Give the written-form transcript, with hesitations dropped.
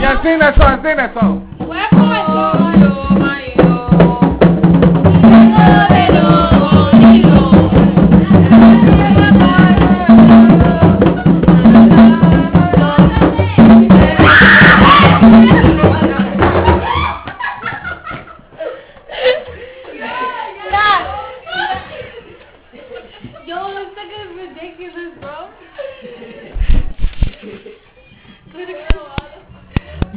Yeah, sing that song, sing that song. Where my song? Yo, this nigga is ridiculous, bro.